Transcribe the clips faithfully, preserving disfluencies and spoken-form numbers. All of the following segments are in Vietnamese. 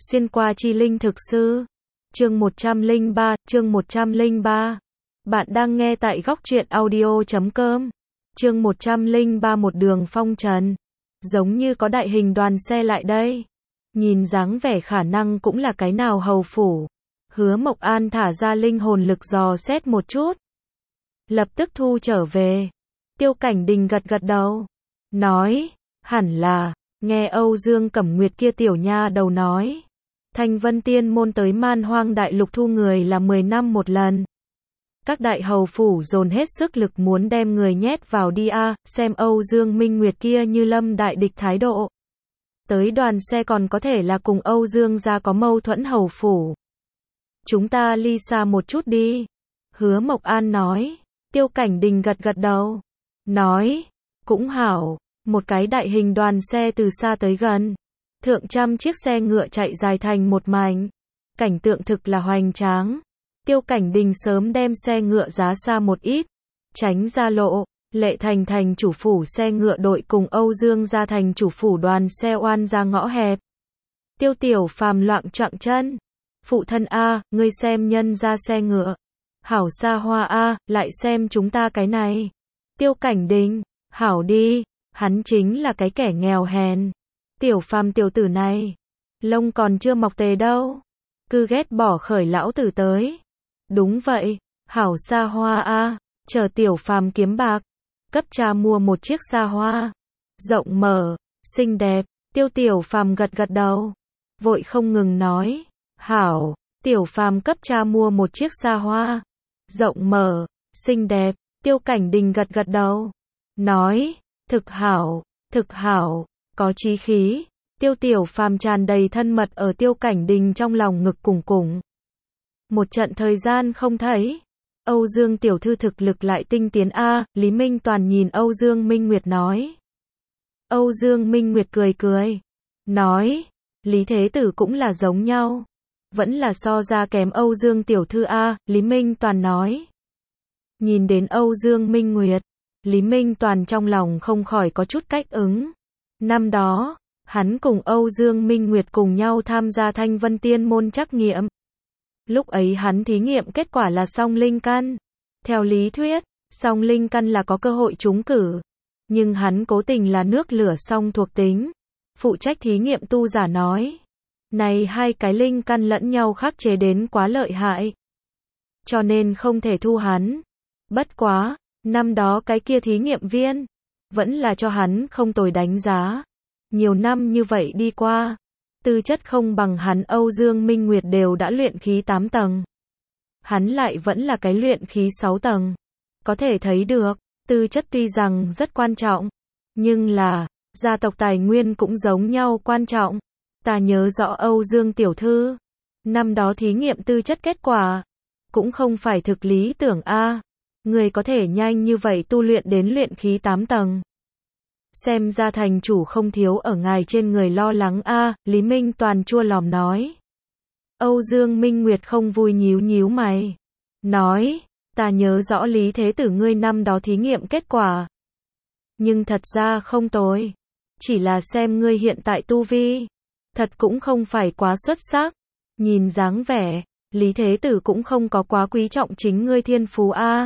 Xuyên qua chi linh thực sư. Chương một trăm lẻ ba, chương một trăm lẻ ba. Bạn đang nghe tại góc truyện audio chấm com. Chương một trăm lẻ ba một đường phong trần. Giống như có đại hình đoàn xe lại đây. Nhìn dáng vẻ khả năng cũng là cái nào hầu phủ. Hứa Mộc An thả ra linh hồn lực dò xét một chút. Lập tức thu trở về. Tiêu Cảnh Đình gật gật đầu. Nói, hẳn là, nghe Âu Dương Cẩm Nguyệt kia tiểu nha đầu nói. Thanh Vân Tiên môn tới Man Hoang Đại Lục thu người là mười năm một lần. Các đại hầu phủ dồn hết sức lực muốn đem người nhét vào đi a, à, xem Âu Dương Minh Nguyệt kia như lâm đại địch thái độ. Tới đoàn xe còn có thể là cùng Âu Dương gia có mâu thuẫn hầu phủ. Chúng ta ly xa một chút đi. Hứa Mộc An nói. Tiêu Cảnh Đình gật gật đầu. Nói, cũng hảo, một cái đại hình đoàn xe từ xa tới gần. Thượng trăm chiếc xe ngựa chạy dài thành một mảnh. Cảnh tượng thực là hoành tráng. Tiêu Cảnh Đình sớm đem xe ngựa giá xa một ít. Tránh ra lộ, Lệ Thành thành chủ phủ xe ngựa đội cùng Âu Dương gia thành chủ phủ đoàn xe oan ra ngõ hẹp. Tiêu Tiểu Phàm loạng choạng chân. Phụ thân a, ngươi xem nhân ra xe ngựa. Hảo xa hoa a, lại xem chúng ta cái này. Tiêu Cảnh Đình, hảo đi, hắn chính là cái kẻ nghèo hèn. Tiểu Phàm tiểu tử này, lông còn chưa mọc tề đâu. Cứ ghét bỏ khởi lão tử tới. Đúng vậy, hảo xa hoa a, chờ Tiểu Phàm kiếm bạc. Cấp cha mua một chiếc xa hoa. Rộng mở, xinh đẹp, Tiêu Tiểu Phàm gật gật đầu. Vội không ngừng nói, hảo, Tiểu Phàm cấp cha mua một chiếc xa hoa. Rộng mở, xinh đẹp, Tiêu Cảnh Đình gật gật đầu. Nói, thực hảo, thực hảo, có chí khí. Tiêu Tiểu Phàm tràn đầy thân mật ở Tiêu Cảnh Đình trong lòng ngực cùng cùng. Một trận thời gian không thấy. Âu Dương tiểu thư thực lực lại tinh tiến a, Lý Minh Toàn nhìn Âu Dương Minh Nguyệt nói. Âu Dương Minh Nguyệt cười cười. Nói, Lý Thế Tử cũng là giống nhau. Vẫn là so ra kém Âu Dương tiểu thư a, Lý Minh Toàn nói. Nhìn đến Âu Dương Minh Nguyệt, Lý Minh Toàn trong lòng không khỏi có chút cách ứng. Năm đó, hắn cùng Âu Dương Minh Nguyệt cùng nhau tham gia Thanh Vân Tiên môn trắc nghiệm. Lúc ấy hắn thí nghiệm kết quả là song linh căn. Theo lý thuyết, song linh căn là có cơ hội trúng cử. Nhưng hắn cố tình là nước lửa song thuộc tính. Phụ trách thí nghiệm tu giả nói. Này hai cái linh căn lẫn nhau khắc chế đến quá lợi hại. Cho nên không thể thu hắn. Bất quá, năm đó cái kia thí nghiệm viên, vẫn là cho hắn không tồi đánh giá. Nhiều năm như vậy đi qua, tư chất không bằng hắn Âu Dương Minh Nguyệt đều đã luyện khí tám tầng. Hắn lại vẫn là cái luyện khí sáu tầng. Có thể thấy được, tư chất tuy rằng rất quan trọng, nhưng là, gia tộc tài nguyên cũng giống nhau quan trọng. Ta nhớ rõ Âu Dương tiểu thư, năm đó thí nghiệm tư chất kết quả, cũng không phải thực lý tưởng a. Người có thể nhanh như vậy tu luyện đến luyện khí tám tầng. Xem ra thành chủ không thiếu ở ngài trên người lo lắng a, Lý Minh Toàn chua lòm nói. Âu Dương Minh Nguyệt không vui nhíu nhíu mày. Nói, ta nhớ rõ Lý Thế Tử ngươi năm đó thí nghiệm kết quả. Nhưng thật ra không tồi. Chỉ là xem ngươi hiện tại tu vi. Thật cũng không phải quá xuất sắc. Nhìn dáng vẻ, Lý Thế Tử cũng không có quá quý trọng chính ngươi thiên phú a.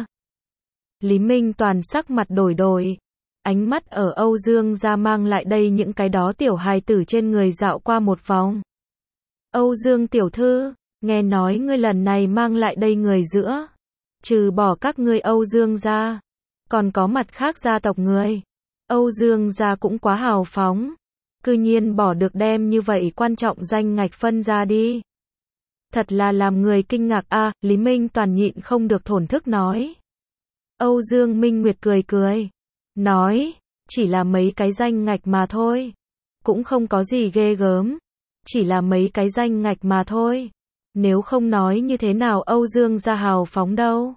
Lý Minh Toàn sắc mặt đổi đổi. Ánh mắt ở Âu Dương gia mang lại đây những cái đó tiểu hài tử trên người dạo qua một vòng. Âu Dương tiểu thư, nghe nói ngươi lần này mang lại đây người giữa. Trừ bỏ các ngươi Âu Dương gia, còn có mặt khác gia tộc người. Âu Dương gia cũng quá hào phóng. Cư nhiên bỏ được đem như vậy quan trọng danh ngạch phân ra đi. Thật là làm người kinh ngạc a, Lý Minh Toàn nhịn không được thổn thức nói. Âu Dương Minh Nguyệt cười cười. Nói, chỉ là mấy cái danh ngạch mà thôi. Cũng không có gì ghê gớm. Chỉ là mấy cái danh ngạch mà thôi. Nếu không nói như thế nào Âu Dương gia hào phóng đâu.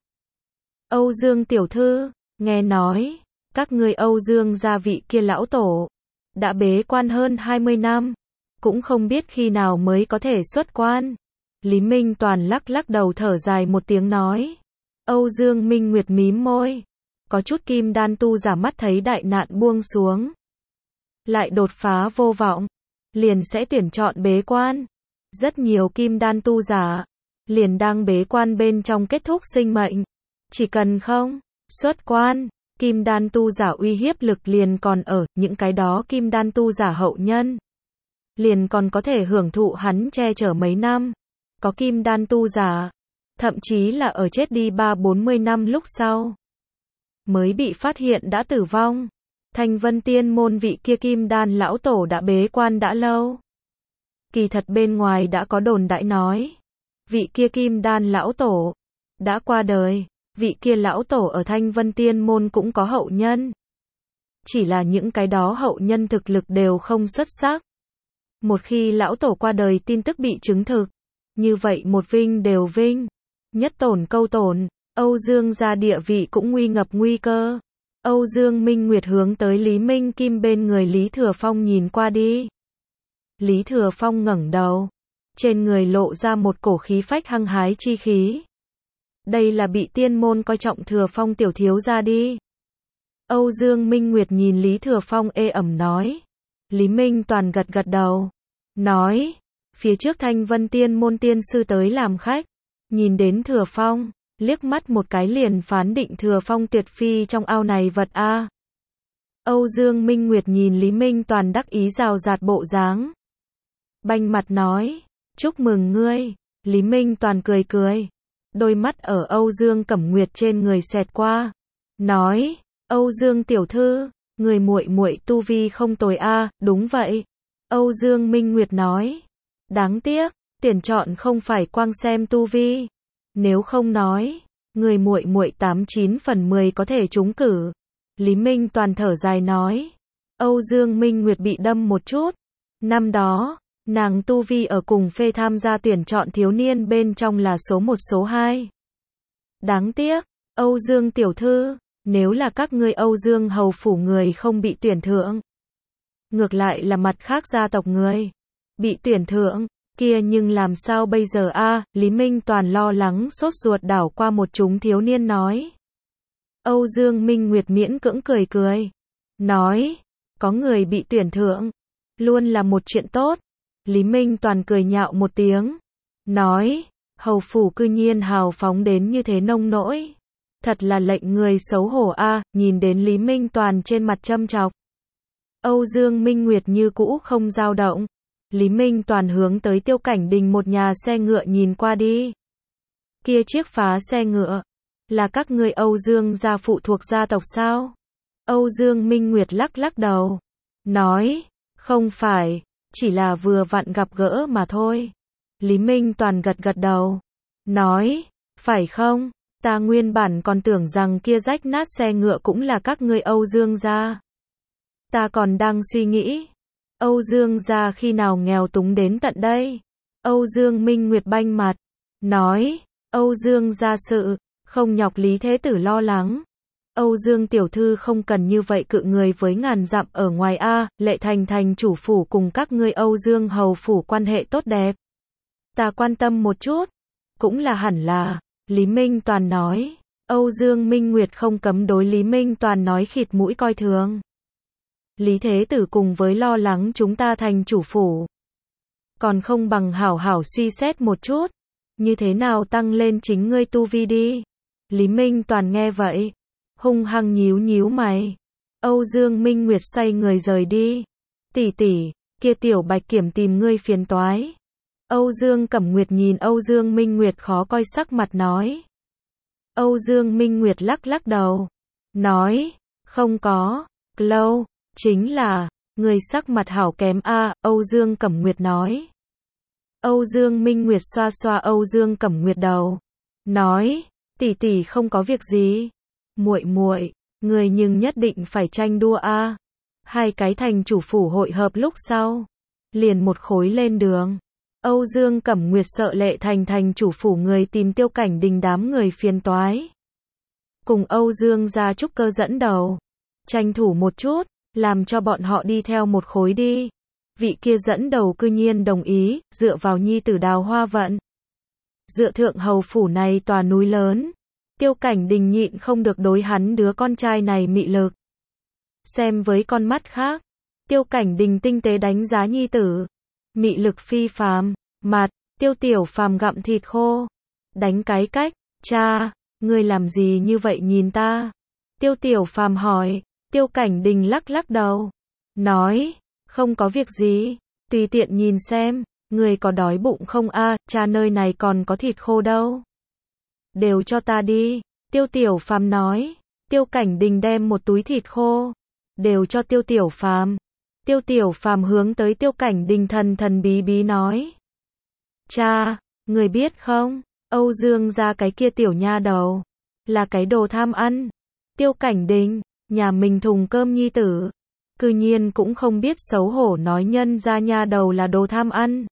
Âu Dương tiểu thư, nghe nói, các ngươi Âu Dương gia vị kia lão tổ, đã bế quan hơn hai mươi năm. Cũng không biết khi nào mới có thể xuất quan. Lý Minh Toàn lắc lắc đầu thở dài một tiếng nói. Âu Dương Minh Nguyệt mím môi. Có chút kim đan tu giả mắt thấy đại nạn buông xuống. Lại đột phá vô vọng. Liền sẽ tuyển chọn bế quan. Rất nhiều kim đan tu giả liền đang bế quan bên trong kết thúc sinh mệnh. Chỉ cần không xuất quan, kim đan tu giả uy hiếp lực liền còn ở, những cái đó kim đan tu giả hậu nhân liền còn có thể hưởng thụ hắn che chở mấy năm. Có kim đan tu giả, thậm chí là ở chết đi ba bốn mươi năm lúc sau, mới bị phát hiện đã tử vong. Thanh Vân Tiên môn vị kia kim đan lão tổ đã bế quan đã lâu. Kỳ thật bên ngoài đã có đồn đại nói, vị kia kim đan lão tổ đã qua đời. Vị kia lão tổ ở Thanh Vân Tiên môn cũng có hậu nhân. Chỉ là những cái đó hậu nhân thực lực đều không xuất sắc. Một khi lão tổ qua đời tin tức bị chứng thực, như vậy một vinh đều vinh, nhất tổn câu tổn. Âu Dương gia địa vị cũng nguy ngập nguy cơ. Âu Dương Minh Nguyệt hướng tới Lý Minh Kim bên người Lý Thừa Phong nhìn qua đi. Lý Thừa Phong ngẩng đầu, trên người lộ ra một cổ khí phách hăng hái chi khí. Đây là bị tiên môn coi trọng Thừa Phong tiểu thiếu gia đi. Âu Dương Minh Nguyệt nhìn Lý Thừa Phong ê ẩm nói. Lý Minh Toàn gật gật đầu, nói, phía trước Thanh Vân Tiên môn tiên sư tới làm khách, nhìn đến Thừa Phong, liếc mắt một cái liền phán định Thừa Phong tuyệt phi trong ao này vật a. Âu Dương Minh Nguyệt nhìn Lý Minh Toàn đắc ý rào rạt bộ dáng, banh mặt nói, chúc mừng ngươi. Lý Minh Toàn cười cười, đôi mắt ở Âu Dương Cẩm Nguyệt trên người xẹt qua, nói, Âu Dương tiểu thư, người muội muội tu vi không tồi a. Đúng vậy. Âu Dương Minh Nguyệt nói, đáng tiếc, tuyển chọn không phải quang xem tu vi, nếu không nói, người muội muội tám chín phần mười có thể trúng cử. Lý Minh Toàn thở dài nói, Âu Dương Minh Nguyệt bị đâm một chút, năm đó, nàng tu vi ở cùng phê tham gia tuyển chọn thiếu niên bên trong là số một số hai. Đáng tiếc, Âu Dương tiểu thư, nếu là các ngươi Âu Dương hầu phủ người không bị tuyển thượng, ngược lại là mặt khác gia tộc người bị tuyển thượng, kia nhưng làm sao bây giờ a? Lý Minh Toàn lo lắng sốt ruột đảo qua một chúng thiếu niên nói. Âu Dương Minh Nguyệt miễn cưỡng cười cười, nói, có người bị tuyển thượng, luôn là một chuyện tốt. Lý Minh Toàn cười nhạo một tiếng, nói, hầu phủ cư nhiên hào phóng đến như thế nông nỗi, thật là lệnh người xấu hổ a. Nhìn đến Lý Minh Toàn trên mặt châm chọc, Âu Dương Minh Nguyệt như cũ không dao động. Lý Minh Toàn hướng tới Tiêu Cảnh Đình một nhà xe ngựa nhìn qua đi. Kia chiếc phá xe ngựa, là các ngươi Âu Dương gia phụ thuộc gia tộc sao? Âu Dương Minh Nguyệt lắc lắc đầu, nói, không phải, chỉ là vừa vặn gặp gỡ mà thôi. Lý Minh Toàn gật gật đầu, nói, phải không? Ta nguyên bản còn tưởng rằng kia rách nát xe ngựa cũng là các ngươi Âu Dương gia. Ta còn đang suy nghĩ, Âu Dương gia khi nào nghèo túng đến tận đây? Âu Dương Minh Nguyệt banh mặt, nói, Âu Dương gia sự, không nhọc Lý Thế Tử lo lắng. Âu Dương tiểu thư không cần như vậy cự người với ngàn dặm ở ngoài a. Lệ Thành thành chủ phủ cùng các ngươi Âu Dương hầu phủ quan hệ tốt đẹp, ta quan tâm một chút, cũng là hẳn là. Lý Minh Toàn nói. Âu Dương Minh Nguyệt không cấm đối Lý Minh Toàn nói khịt mũi coi thường. Lý Thế Tử cùng với lo lắng chúng ta thành chủ phủ, còn không bằng hảo hảo suy xét một chút, như thế nào tăng lên chính ngươi tu vi đi. Lý Minh Toàn nghe vậy, hung hăng nhíu nhíu mày. Âu Dương Minh Nguyệt xoay người rời đi. Tỷ tỷ, kia tiểu Bạch Kiểm tìm ngươi phiền toái. Âu Dương Cẩm Nguyệt nhìn Âu Dương Minh Nguyệt khó coi sắc mặt nói. Âu Dương Minh Nguyệt lắc lắc đầu, nói, không có, lâu, chính là, người sắc mặt hảo kém a. Âu Dương Cẩm Nguyệt nói. Âu Dương Minh Nguyệt xoa xoa Âu Dương Cẩm Nguyệt đầu, nói, tỷ tỷ không có việc gì, muội muội, người nhưng nhất định phải tranh đua a. Hai cái thành chủ phủ hội hợp lúc sau, liền một khối lên đường. Âu Dương Cẩm Nguyệt sợ Lệ Thành thành chủ phủ người tìm Tiêu Cảnh Đình đám người phiền toái, cùng Âu Dương gia trúc cơ dẫn đầu, tranh thủ một chút, làm cho bọn họ đi theo một khối đi. Vị kia dẫn đầu cư nhiên đồng ý, dựa vào nhi tử Đào Hoa Vận, dựa thượng hầu phủ này tòa núi lớn. Tiêu Cảnh Đình nhịn không được đối hắn đứa con trai này mị lực xem với con mắt khác. Tiêu Cảnh Đình tinh tế đánh giá nhi tử, mị lực phi phàm, mặt, Tiêu Tiểu Phàm gặm thịt khô. Đánh cái cách, cha, ngươi làm gì như vậy nhìn ta? Tiêu Tiểu Phàm hỏi. Tiêu Cảnh Đình lắc lắc đầu. Nói, không có việc gì, tùy tiện nhìn xem, ngươi có đói bụng không a? Cha nơi này còn có thịt khô đâu. Đều cho ta đi, Tiêu Tiểu Phàm nói. Tiêu Cảnh Đình đem một túi thịt khô, đều cho Tiêu Tiểu Phàm. Tiêu Tiểu Phàm hướng tới Tiêu Cảnh Đình thần thần bí bí nói. Cha, người biết không, Âu Dương gia cái kia tiểu nha đầu, là cái đồ tham ăn. Tiêu Cảnh Đình, nhà mình thùng cơm nhi tử, cư nhiên cũng không biết xấu hổ nói nhân gia nha đầu là đồ tham ăn.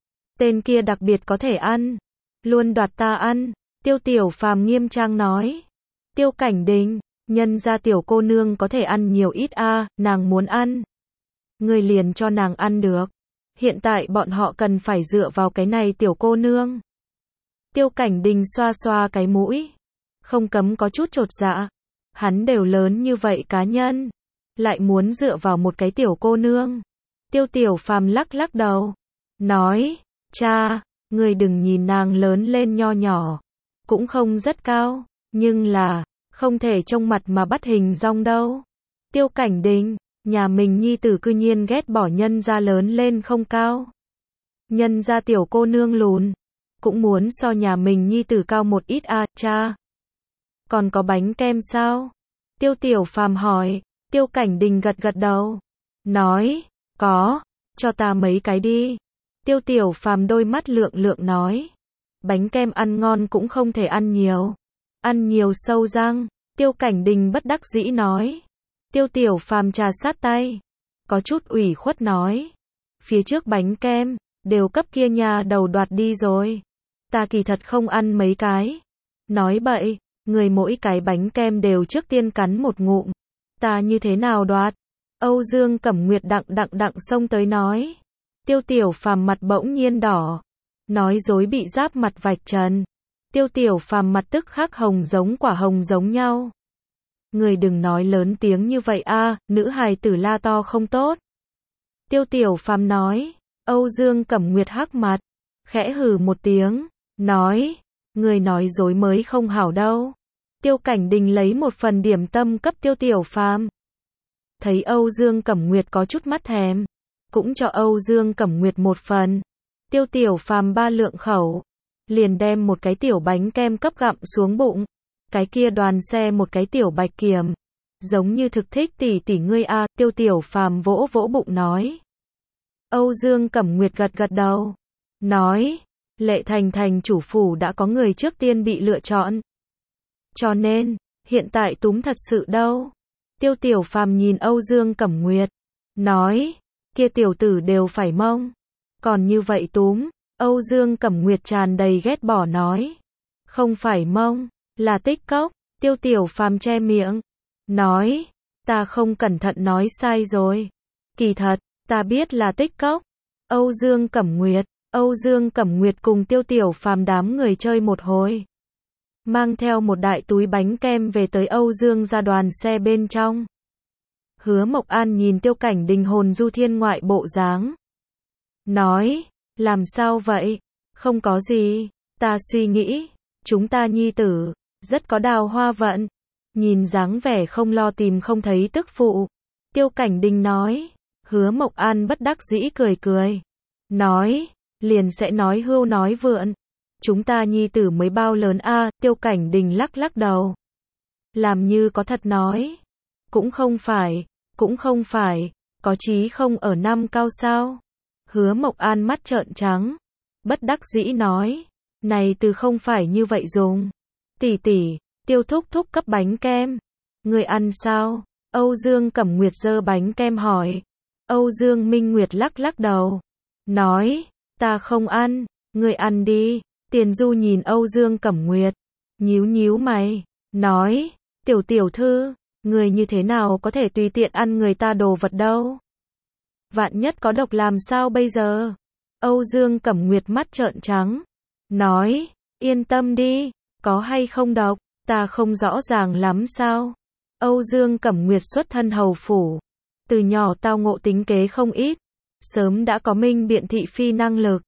Tên kia đặc biệt có thể ăn, luôn đoạt ta ăn. Tiêu Tiểu Phàm nghiêm trang nói. Tiêu Cảnh Đình, nhân gia tiểu cô nương có thể ăn nhiều ít a, nàng muốn ăn, ngươi liền cho nàng ăn được. Hiện tại bọn họ cần phải dựa vào cái này tiểu cô nương. Tiêu Cảnh Đình xoa xoa cái mũi, không cấm có chút chột dạ. Hắn đều lớn như vậy cá nhân, lại muốn dựa vào một cái tiểu cô nương. Tiêu Tiểu Phàm lắc lắc đầu, nói, cha, ngươi đừng nhìn nàng lớn lên nho nhỏ, cũng không rất cao, nhưng là, không thể trông mặt mà bắt hình dong đâu. Tiêu Cảnh Đình, nhà mình nhi tử cư nhiên ghét bỏ nhân gia lớn lên không cao. Nhân gia tiểu cô nương lùn, cũng muốn so nhà mình nhi tử cao một ít a, à, cha. Còn có bánh kem sao? Tiêu Tiểu Phàm hỏi. Tiêu Cảnh Đình gật gật đầu, nói, có, cho ta mấy cái đi. Tiêu Tiểu Phàm đôi mắt lượng lượng nói, bánh kem ăn ngon cũng không thể ăn nhiều, ăn nhiều sâu răng. Tiêu Cảnh Đình bất đắc dĩ nói. Tiêu Tiểu Phàm trà sát tay, có chút ủy khuất nói, phía trước bánh kem, đều cấp kia nhà đầu đoạt đi rồi. Ta kỳ thật không ăn mấy cái. Nói bậy, người mỗi cái bánh kem đều trước tiên cắn một ngụm. Ta như thế nào đoạt? Âu Dương Cẩm Nguyệt đặng đặng đặng xông tới nói. Tiêu Tiểu Phàm mặt bỗng nhiên đỏ, nói dối bị giáp mặt vạch trần. Tiêu Tiểu Phàm mặt tức khắc hồng giống quả hồng giống nhau. Người đừng nói lớn tiếng như vậy a, nữ hài tử la to không tốt. Tiêu Tiểu Phàm nói. Âu Dương Cẩm Nguyệt hắc mặt, khẽ hừ một tiếng, nói, người nói dối mới không hảo đâu. Tiêu Cảnh Đình lấy một phần điểm tâm cấp Tiêu Tiểu Phàm. Thấy Âu Dương Cẩm Nguyệt có chút mắt thèm, cũng cho Âu Dương Cẩm Nguyệt một phần. Tiêu Tiểu Phàm ba lượng khẩu, liền đem một cái tiểu bánh kem cấp gặm xuống bụng. Cái kia đoàn xe một cái tiểu bạch kiểm, giống như thực thích tỷ tỷ ngươi a. Tiêu Tiểu Phàm vỗ vỗ bụng nói. Âu Dương Cẩm Nguyệt gật gật đầu, nói, Lệ Thành thành chủ phủ đã có người trước tiên bị lựa chọn, cho nên, hiện tại túm thật sự đâu. Tiêu Tiểu Phàm nhìn Âu Dương Cẩm Nguyệt, nói, kia tiểu tử đều phải mông, còn như vậy túm. Âu Dương Cẩm Nguyệt tràn đầy ghét bỏ nói, không phải mông, là tích cốc. Tiêu Tiểu Phàm che miệng, nói, ta không cẩn thận nói sai rồi. Kỳ thật, ta biết là tích cốc. Âu Dương Cẩm Nguyệt, Âu Dương Cẩm Nguyệt cùng Tiêu Tiểu Phàm đám người chơi một hồi, mang theo một đại túi bánh kem về tới Âu Dương gia đoàn xe bên trong. Hứa Mộc An nhìn Tiêu Cảnh Đình hồn du thiên ngoại bộ dáng, nói, làm sao vậy? Không có gì, ta suy nghĩ, chúng ta nhi tử, rất có đào hoa vận. Nhìn dáng vẻ không lo tìm không thấy tức phụ. Tiêu Cảnh Đình nói. Hứa Mộc An bất đắc dĩ cười cười, nói, liền sẽ nói hưu nói vượn. Chúng ta nhi tử mới bao lớn a? Tiêu Cảnh Đình lắc lắc đầu, làm như có thật nói, cũng không phải, cũng không phải, có chí không ở năm cao sao? Hứa Mộc An mắt trợn trắng, bất đắc dĩ nói, này từ không phải như vậy dùng. Tỷ tỷ, Tiêu thúc thúc cấp bánh kem, người ăn sao? Âu Dương Cẩm Nguyệt giơ bánh kem hỏi. Âu Dương Minh Nguyệt lắc lắc đầu, nói, ta không ăn, người ăn đi. Tiền Du nhìn Âu Dương Cẩm Nguyệt, nhíu nhíu mày, nói, tiểu tiểu thư, người như thế nào có thể tùy tiện ăn người ta đồ vật đâu? Vạn nhất có độc làm sao bây giờ? Âu Dương Cẩm Nguyệt mắt trợn trắng, nói, yên tâm đi, có hay không độc, ta không rõ ràng lắm sao? Âu Dương Cẩm Nguyệt xuất thân hầu phủ, từ nhỏ tao ngộ tính kế không ít, sớm đã có minh biện thị phi năng lực,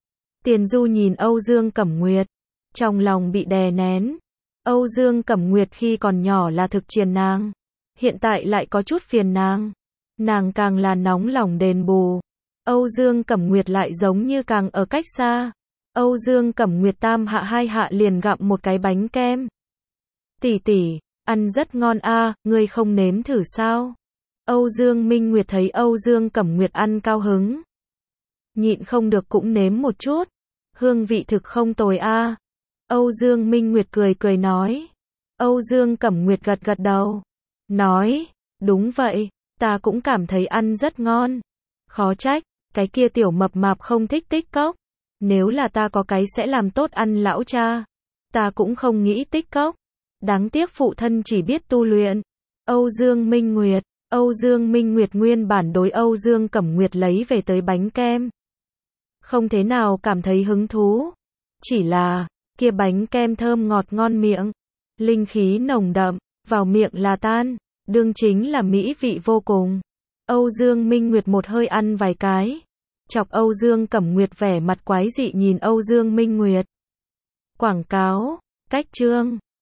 Tiền Du nhìn Âu Dương Cẩm Nguyệt, trong lòng bị đè nén. Âu Dương Cẩm Nguyệt khi còn nhỏ là thực chiền nàng, hiện tại lại có chút phiền nàng. Nàng càng là nóng lòng đền bù. Âu Dương Cẩm Nguyệt lại giống như càng ở cách xa. Âu Dương Cẩm Nguyệt tam hạ hai hạ liền gặm một cái bánh kem. Tỷ tỷ, ăn rất ngon a, ngươi không nếm thử sao? Âu Dương Minh Nguyệt thấy Âu Dương Cẩm Nguyệt ăn cao hứng, nhịn không được cũng nếm một chút. Hương vị thực không tồi a. Âu Dương Minh Nguyệt cười cười nói. Âu Dương Cẩm Nguyệt gật gật đầu, nói, đúng vậy, ta cũng cảm thấy ăn rất ngon. Khó trách, cái kia tiểu mập mạp không thích tích cốc. Nếu là ta có cái sẽ làm tốt ăn lão cha. Ta cũng không nghĩ tích cốc. Đáng tiếc phụ thân chỉ biết tu luyện. Âu Dương Minh Nguyệt, Âu Dương Minh Nguyệt nguyên bản đối Âu Dương Cẩm Nguyệt lấy về tới bánh kem, không thế nào cảm thấy hứng thú. Chỉ là, kia bánh kem thơm ngọt ngon miệng, linh khí nồng đậm, vào miệng là tan, đương chính là mỹ vị vô cùng. Âu Dương Minh Nguyệt một hơi ăn vài cái, chọc Âu Dương Cẩm Nguyệt vẻ mặt quái dị nhìn Âu Dương Minh Nguyệt. Quảng cáo, cách chương